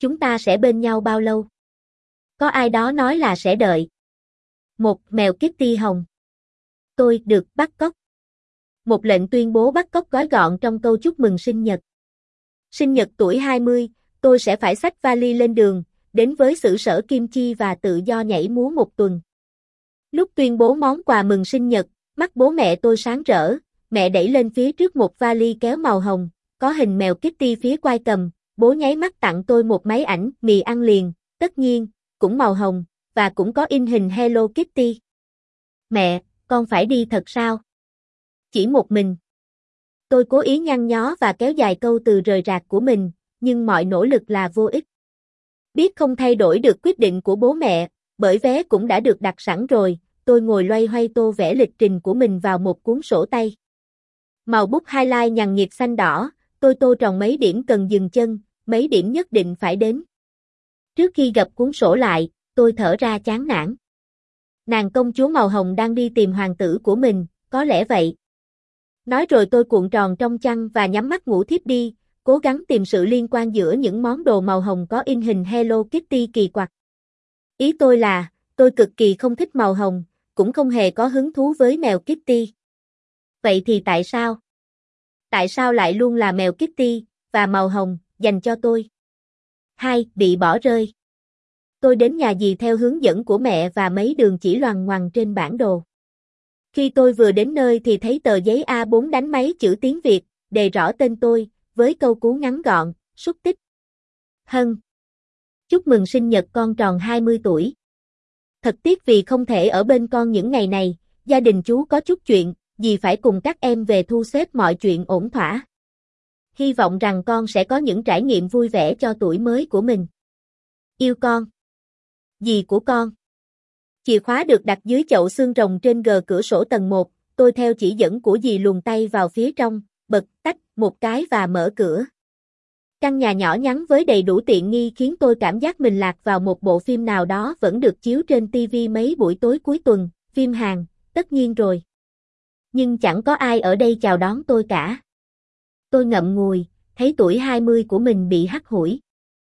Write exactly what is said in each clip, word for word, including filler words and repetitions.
Chúng ta sẽ bên nhau bao lâu? Có ai đó nói là sẽ đợi. Một mèo Kitty hồng. Tôi được bắt cóc. Một lệnh tuyên bố bắt cóc gói gọn trong câu chúc mừng sinh nhật. Sinh nhật tuổi hai mươi, tôi sẽ phải xách vali lên đường, đến với xứ sở kim chi và tự do nhảy múa một tuần. Lúc tuyên bố món quà mừng sinh nhật, mắt bố mẹ tôi sáng rỡ, mẹ đẩy lên phía trước một vali kéo màu hồng, có hình mèo Kitty phía quai cầm, bố nháy mắt tặng tôi một máy ảnh mì ăn liền, tất nhiên, cũng màu hồng, và cũng có in hình Hello Kitty. Mẹ, con phải đi thật sao? Chỉ một mình. Tôi cố ý nhăn nhó và kéo dài câu từ rời rạc của mình, nhưng mọi nỗ lực là vô ích. Biết không thay đổi được quyết định của bố mẹ, bởi vé cũng đã được đặt sẵn rồi, tôi ngồi loay hoay tô vẽ lịch trình của mình vào một cuốn sổ tay. Màu bút highlight nhằn nhịt xanh đỏ, tôi tô tròn mấy điểm cần dừng chân, mấy điểm nhất định phải đến. Trước khi gập cuốn sổ lại, tôi thở ra chán nản. Nàng công chúa màu hồng đang đi tìm hoàng tử của mình, có lẽ vậy. Nói rồi tôi cuộn tròn trong chăn và nhắm mắt ngủ thiếp đi, cố gắng tìm sự liên quan giữa những món đồ màu hồng có in hình Hello Kitty kỳ quặc. Ý tôi là, tôi cực kỳ không thích màu hồng, cũng không hề có hứng thú với mèo Kitty. Vậy thì tại sao? Tại sao lại luôn là mèo Kitty, và màu hồng, dành cho tôi? Hai. Bị bỏ rơi. Tôi đến nhà dì theo hướng dẫn của mẹ và mấy đường chỉ loằng ngoằng trên bản đồ. Khi tôi vừa đến nơi thì thấy tờ giấy A bốn đánh máy chữ tiếng Việt, đề rõ tên tôi, với câu cú ngắn gọn, xúc tích. Hân. Chúc mừng sinh nhật con tròn hai mươi tuổi. Thật tiếc vì không thể ở bên con những ngày này, gia đình chú có chút chuyện, dì phải cùng các em về thu xếp mọi chuyện ổn thỏa. Hy vọng rằng con sẽ có những trải nghiệm vui vẻ cho tuổi mới của mình. Yêu con. Dì của con. Chìa khóa được đặt dưới chậu xương rồng trên gờ cửa sổ tầng một, tôi theo chỉ dẫn của dì luồn tay vào phía trong, bật tách một cái và mở cửa. Căn nhà nhỏ nhắn với đầy đủ tiện nghi khiến tôi cảm giác mình lạc vào một bộ phim nào đó vẫn được chiếu trên ti vi mấy buổi tối cuối tuần, phim Hàn, tất nhiên rồi. Nhưng chẳng có ai ở đây chào đón tôi cả. Tôi ngậm ngùi, thấy tuổi hai mươi của mình bị hắt hủi.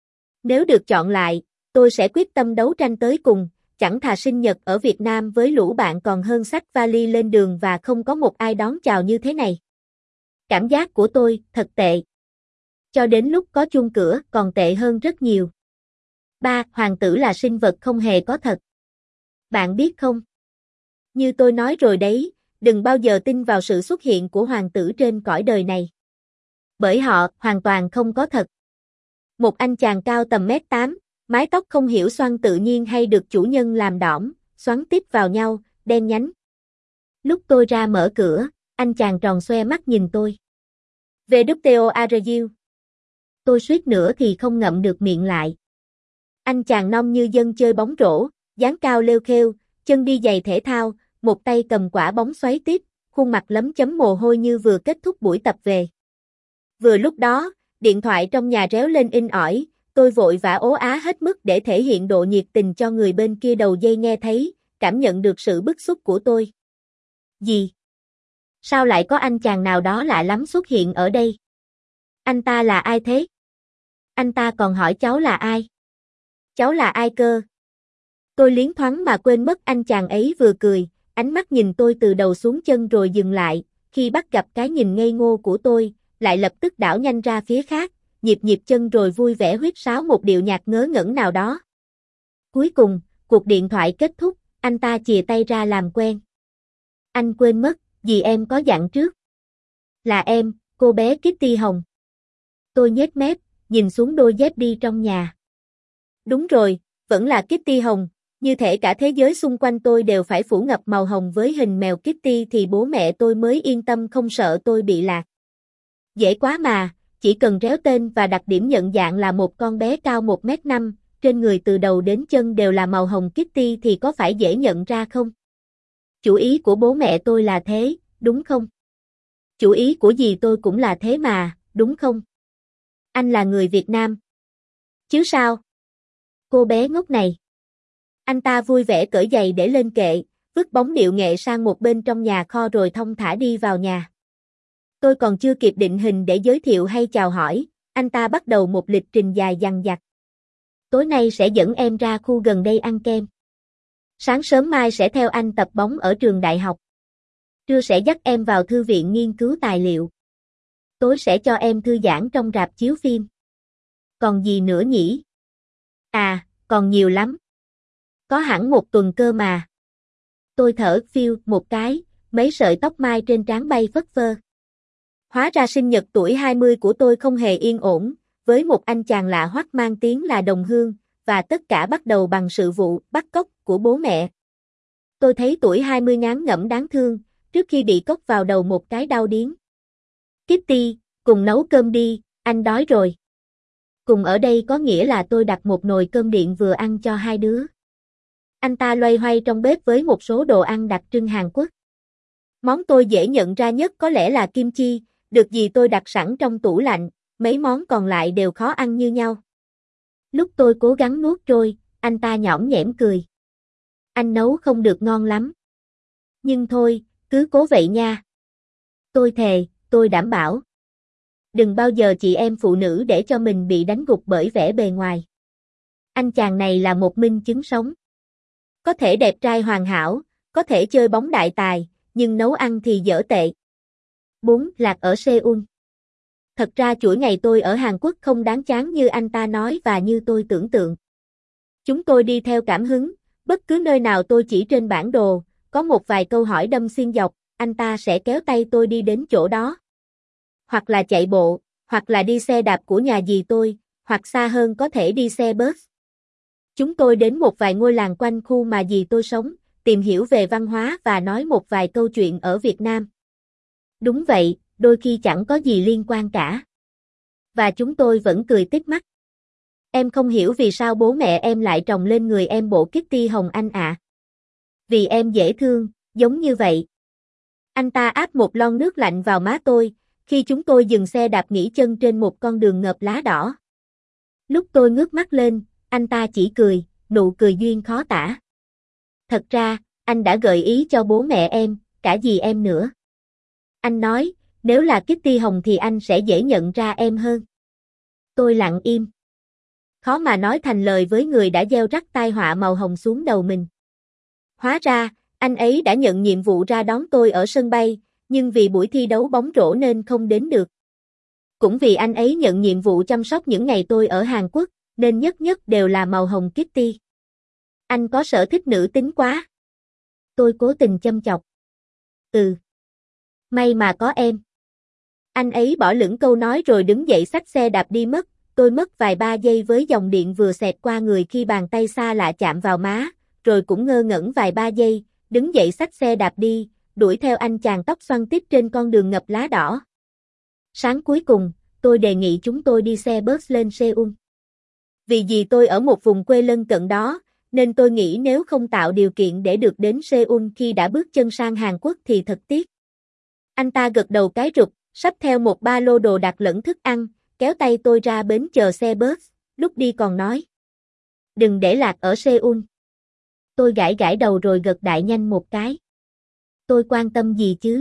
Nếu được chọn lại, tôi sẽ quyết tâm đấu tranh tới cùng, chẳng thà sinh nhật ở Việt Nam với lũ bạn còn hơn xách vali lên đường và không có một ai đón chào như thế này. Cảm giác của tôi thật tệ. Cho đến lúc có chuông cửa còn tệ hơn rất nhiều. ba. Hoàng tử là sinh vật không hề có thật. Bạn biết không? Như tôi nói rồi đấy, đừng bao giờ tin vào sự xuất hiện của hoàng tử trên cõi đời này. Bởi họ hoàn toàn không có thật. Một anh chàng cao tầm mét tám, mái tóc không hiểu xoăn tự nhiên hay được chủ nhân làm đỏm, xoắn tiếp vào nhau, đen nhánh. Lúc tôi ra mở cửa, anh chàng tròn xoe mắt nhìn tôi. vê kép tê o are you? Tôi suýt nữa thì không ngậm được miệng lại. Anh chàng non như dân chơi bóng rổ, dáng cao lêu khêu, chân đi giày thể thao, một tay cầm quả bóng xoáy tiếp, khuôn mặt lấm chấm mồ hôi như vừa kết thúc buổi tập về. Vừa lúc đó, điện thoại trong nhà réo lên inh ỏi, tôi vội vã ố á hết mức để thể hiện độ nhiệt tình cho người bên kia đầu dây nghe thấy, cảm nhận được sự bức xúc của tôi. Gì? Sao lại có anh chàng nào đó lạ lắm xuất hiện ở đây? Anh ta là ai thế? Anh ta còn hỏi cháu là ai? Cháu là ai cơ? Tôi liến thoáng mà quên mất anh chàng ấy vừa cười, ánh mắt nhìn tôi từ đầu xuống chân rồi dừng lại, khi bắt gặp cái nhìn ngây ngô của tôi, lại lập tức đảo nhanh ra phía khác, nhịp nhịp chân rồi vui vẻ huýt sáo một điệu nhạc ngớ ngẩn nào đó. Cuối cùng, cuộc điện thoại kết thúc, anh ta chìa tay ra làm quen. Anh quên mất, vì em có dặn trước. Là em, cô bé Kitty Hồng. Tôi nhếch mép, nhìn xuống đôi dép đi trong nhà. Đúng rồi, vẫn là Kitty Hồng, như thể cả thế giới xung quanh tôi đều phải phủ ngập màu hồng với hình mèo Kitty thì bố mẹ tôi mới yên tâm không sợ tôi bị lạc. Dễ quá mà, chỉ cần réo tên và đặc điểm nhận dạng là một con bé cao một mét năm, trên người từ đầu đến chân đều là màu hồng Kitty thì có phải dễ nhận ra không? Chủ ý của bố mẹ tôi là thế, đúng không? Chủ ý của dì tôi cũng là thế mà, đúng không? Anh là người Việt Nam. Chứ sao? Cô bé ngốc này. Anh ta vui vẻ cởi giày để lên kệ, vứt bóng điệu nghệ sang một bên trong nhà kho rồi thong thả đi vào nhà. Tôi còn chưa kịp định hình để giới thiệu hay chào hỏi, anh ta bắt đầu một lịch trình dài dằng dặc. Tối nay sẽ dẫn em ra khu gần đây ăn kem. Sáng sớm mai sẽ theo anh tập bóng ở trường đại học. Trưa sẽ dắt em vào thư viện nghiên cứu tài liệu. Tối sẽ cho em thư giãn trong rạp chiếu phim. Còn gì nữa nhỉ? À, còn nhiều lắm. Có hẳn một tuần cơ mà. Tôi thở phiêu một cái, mấy sợi tóc mai trên trán bay phất phơ. Hóa ra sinh nhật tuổi hai mươi của tôi không hề yên ổn, với một anh chàng lạ hoắc mang tiếng là đồng hương, và tất cả bắt đầu bằng sự vụ bắt cóc của bố mẹ. Tôi thấy tuổi hai mươi ngán ngẩm đáng thương, trước khi bị cốc vào đầu một cái đau điếng. Kitty, cùng nấu cơm đi, anh đói rồi. Cùng ở đây có nghĩa là tôi đặt một nồi cơm điện vừa ăn cho hai đứa. Anh ta loay hoay trong bếp với một số đồ ăn đặc trưng Hàn Quốc. Món tôi dễ nhận ra nhất có lẽ là kim chi, được gì tôi đặt sẵn trong tủ lạnh, mấy món còn lại đều khó ăn như nhau. Lúc tôi cố gắng nuốt trôi, anh ta nhõm nhẽm cười. Anh nấu không được ngon lắm. Nhưng thôi, cứ cố vậy nha. Tôi thề, tôi đảm bảo. Đừng bao giờ chị em phụ nữ để cho mình bị đánh gục bởi vẻ bề ngoài. Anh chàng này là một minh chứng sống. Có thể đẹp trai hoàn hảo, có thể chơi bóng đại tài, nhưng nấu ăn thì dở tệ. bốn. Lạc ở Seoul. Thật ra chuỗi ngày tôi ở Hàn Quốc không đáng chán như anh ta nói và như tôi tưởng tượng. Chúng tôi đi theo cảm hứng, bất cứ nơi nào tôi chỉ trên bản đồ, có một vài câu hỏi đâm xuyên dọc, anh ta sẽ kéo tay tôi đi đến chỗ đó. Hoặc là chạy bộ, hoặc là đi xe đạp của nhà dì tôi, hoặc xa hơn có thể đi xe bus. Chúng tôi đến một vài ngôi làng quanh khu mà dì tôi sống, tìm hiểu về văn hóa và nói một vài câu chuyện ở Việt Nam. Đúng vậy, đôi khi chẳng có gì liên quan cả. Và chúng tôi vẫn cười tít mắt. Em không hiểu vì sao bố mẹ em lại trồng lên người em bộ Kitty hồng anh ạ. À. Vì em dễ thương, giống như vậy. Anh ta áp một lon nước lạnh vào má tôi, khi chúng tôi dừng xe đạp nghỉ chân trên một con đường ngập lá đỏ. Lúc tôi ngước mắt lên, anh ta chỉ cười, nụ cười duyên khó tả. Thật ra, anh đã gợi ý cho bố mẹ em, cả dì em nữa. Anh nói, nếu là Kitty hồng thì anh sẽ dễ nhận ra em hơn. Tôi lặng im. Khó mà nói thành lời với người đã gieo rắc tai họa màu hồng xuống đầu mình. Hóa ra, anh ấy đã nhận nhiệm vụ ra đón tôi ở sân bay, nhưng vì buổi thi đấu bóng rổ nên không đến được. Cũng vì anh ấy nhận nhiệm vụ chăm sóc những ngày tôi ở Hàn Quốc, nên nhất nhất đều là màu hồng Kitty. Anh có sở thích nữ tính quá. Tôi cố tình châm chọc. Ừ. May mà có em. Anh ấy bỏ lửng câu nói rồi đứng dậy xách xe đạp đi mất. Tôi mất vài ba giây với dòng điện vừa xẹt qua người khi bàn tay xa lạ chạm vào má, rồi cũng ngơ ngẩn vài ba giây, đứng dậy xách xe đạp đi, đuổi theo anh chàng tóc xoăn tít trên con đường ngập lá đỏ. Sáng cuối cùng, tôi đề nghị chúng tôi đi xe bus lên Seoul. Vì gì tôi ở một vùng quê lân cận đó, nên tôi nghĩ nếu không tạo điều kiện để được đến Seoul khi đã bước chân sang Hàn Quốc thì thật tiếc. Anh ta gật đầu cái rụp, xách theo một ba lô đồ đạc lẫn thức ăn, kéo tay tôi ra bến chờ xe bus, lúc đi còn nói. Đừng để lạc ở Seoul. Tôi gãi gãi đầu rồi gật đại nhanh một cái. Tôi quan tâm gì chứ?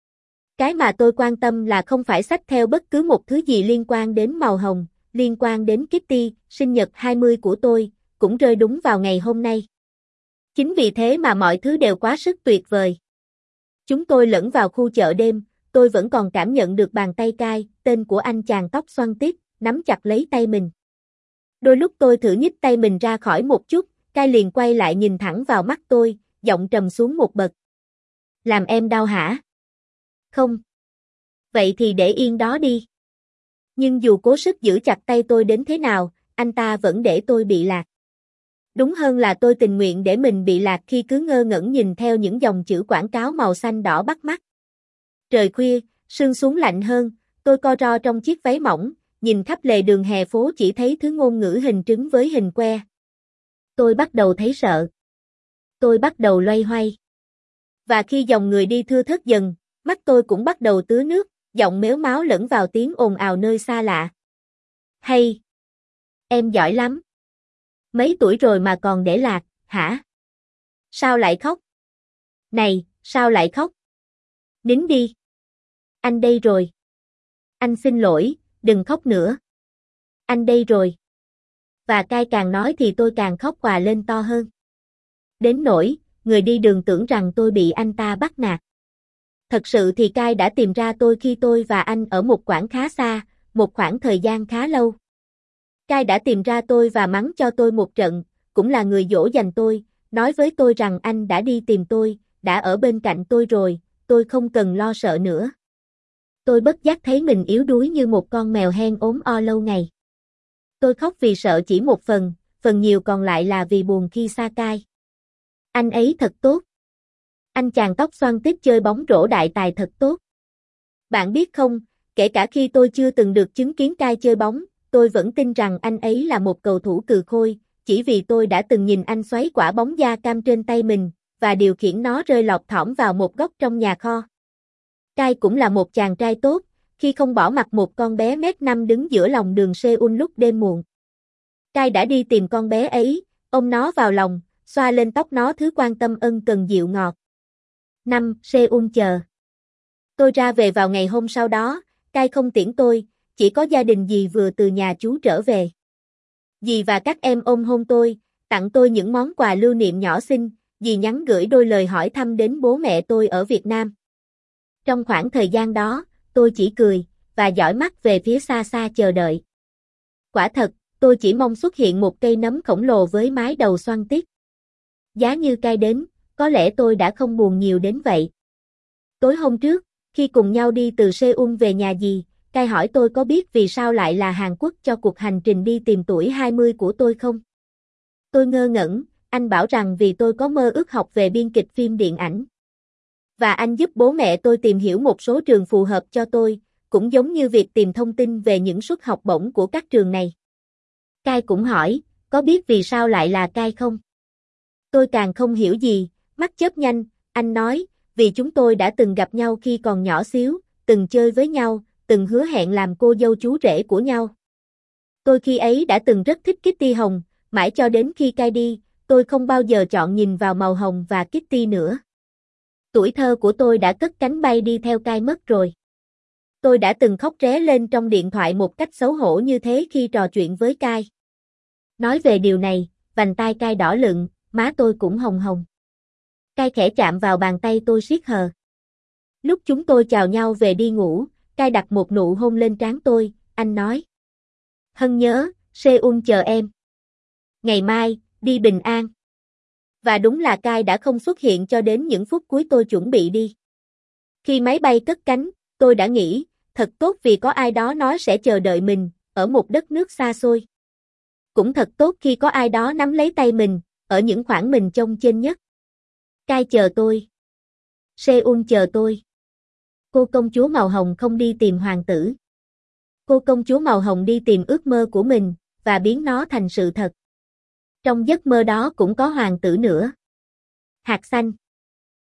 Cái mà tôi quan tâm là không phải xách theo bất cứ một thứ gì liên quan đến màu hồng, liên quan đến Kitty, sinh nhật hai mươi của tôi, cũng rơi đúng vào ngày hôm nay. Chính vì thế mà mọi thứ đều quá sức tuyệt vời. Chúng tôi lẫn vào khu chợ đêm, tôi vẫn còn cảm nhận được bàn tay cai, tên của anh chàng tóc xoăn tít, nắm chặt lấy tay mình. Đôi lúc tôi thử nhích tay mình ra khỏi một chút, cai liền quay lại nhìn thẳng vào mắt tôi, giọng trầm xuống một bậc. Làm em đau hả? Không. Vậy thì để yên đó đi. Nhưng dù cố sức giữ chặt tay tôi đến thế nào, anh ta vẫn để tôi bị lạc. Đúng hơn là tôi tình nguyện để mình bị lạc khi cứ ngơ ngẩn nhìn theo những dòng chữ quảng cáo màu xanh đỏ bắt mắt. Trời khuya, sương xuống lạnh hơn, tôi co ro trong chiếc váy mỏng, nhìn khắp lề đường hè phố chỉ thấy thứ ngôn ngữ hình trứng với hình que. Tôi bắt đầu thấy sợ. Tôi bắt đầu loay hoay. Và khi dòng người đi thưa thớt dần, mắt tôi cũng bắt đầu tứa nước, giọng mếu máo lẫn vào tiếng ồn ào nơi xa lạ. Hay! Em giỏi lắm! Mấy tuổi rồi mà còn để lạc, hả? Sao lại khóc? Này, sao lại khóc? Nín đi! Anh đây rồi! Anh xin lỗi, đừng khóc nữa! Anh đây rồi! Và Cai càng nói thì tôi càng khóc òa lên to hơn. Đến nỗi, người đi đường tưởng rằng tôi bị anh ta bắt nạt. Thật sự thì Cai đã tìm ra tôi khi tôi và anh ở một quãng khá xa, một khoảng thời gian khá lâu. Cai đã tìm ra tôi và mắng cho tôi một trận, cũng là người dỗ dành tôi, nói với tôi rằng anh đã đi tìm tôi, đã ở bên cạnh tôi rồi, tôi không cần lo sợ nữa. Tôi bất giác thấy mình yếu đuối như một con mèo hen ốm o lâu ngày. Tôi khóc vì sợ chỉ một phần, phần nhiều còn lại là vì buồn khi xa Cai. Anh ấy thật tốt. Anh chàng tóc xoăn tít chơi bóng rổ đại tài thật tốt. Bạn biết không, kể cả khi tôi chưa từng được chứng kiến Cai chơi bóng, tôi vẫn tin rằng anh ấy là một cầu thủ cừ khôi, chỉ vì tôi đã từng nhìn anh xoáy quả bóng da cam trên tay mình, và điều khiển nó rơi lọt thỏm vào một góc trong nhà kho. Cai cũng là một chàng trai tốt, khi không bỏ mặc một con bé mét năm đứng giữa lòng đường Seoul lúc đêm muộn. Cai đã đi tìm con bé ấy, ôm nó vào lòng, xoa lên tóc nó thứ quan tâm ân cần dịu ngọt. năm. Seoul chờ. Tôi ra về vào ngày hôm sau đó, Cai không tiễn tôi, chỉ có gia đình dì vừa từ nhà chú trở về. Dì và các em ôm hôn tôi, tặng tôi những món quà lưu niệm nhỏ xinh, dì nhắn gửi đôi lời hỏi thăm đến bố mẹ tôi ở Việt Nam. Trong khoảng thời gian đó, tôi chỉ cười, và dõi mắt về phía xa xa chờ đợi. Quả thật, tôi chỉ mong xuất hiện một cây nấm khổng lồ với mái đầu xoăn tít. Giá như Cai đến, có lẽ tôi đã không buồn nhiều đến vậy. Tối hôm trước, khi cùng nhau đi từ Seoul về nhà dì, Cai hỏi tôi có biết vì sao lại là Hàn Quốc cho cuộc hành trình đi tìm tuổi hai mươi của tôi không? Tôi ngơ ngẩn, anh bảo rằng vì tôi có mơ ước học về biên kịch phim điện ảnh. Và anh giúp bố mẹ tôi tìm hiểu một số trường phù hợp cho tôi, cũng giống như việc tìm thông tin về những suất học bổng của các trường này. Cai cũng hỏi, có biết vì sao lại là Cai không? Tôi càng không hiểu gì, mắt chớp nhanh, anh nói, vì chúng tôi đã từng gặp nhau khi còn nhỏ xíu, từng chơi với nhau, từng hứa hẹn làm cô dâu chú rể của nhau. Tôi khi ấy đã từng rất thích Kitty hồng, mãi cho đến khi Cai đi, tôi không bao giờ chọn nhìn vào màu hồng và Kitty nữa. Tuổi thơ của tôi đã cất cánh bay đi theo Cai mất rồi. Tôi đã từng khóc ré lên trong điện thoại một cách xấu hổ như thế khi trò chuyện với Cai. Nói về điều này, vành tai Cai đỏ lựng, má tôi cũng hồng hồng. Cai khẽ chạm vào bàn tay tôi siết hờ. Lúc chúng tôi chào nhau về đi ngủ, Cai đặt một nụ hôn lên trán tôi, anh nói. Hân nhớ, Seoul chờ em. Ngày mai, đi bình an. Và đúng là Cai đã không xuất hiện cho đến những phút cuối tôi chuẩn bị đi. Khi máy bay cất cánh, tôi đã nghĩ, thật tốt vì có ai đó nói sẽ chờ đợi mình, ở một đất nước xa xôi. Cũng thật tốt khi có ai đó nắm lấy tay mình, ở những khoảng mình trông trên nhất. Cai chờ tôi. Seoul chờ tôi. Cô công chúa màu hồng không đi tìm hoàng tử. Cô công chúa màu hồng đi tìm ước mơ của mình, và biến nó thành sự thật. Trong giấc mơ đó cũng có hoàng tử nữa. Hạt xanh.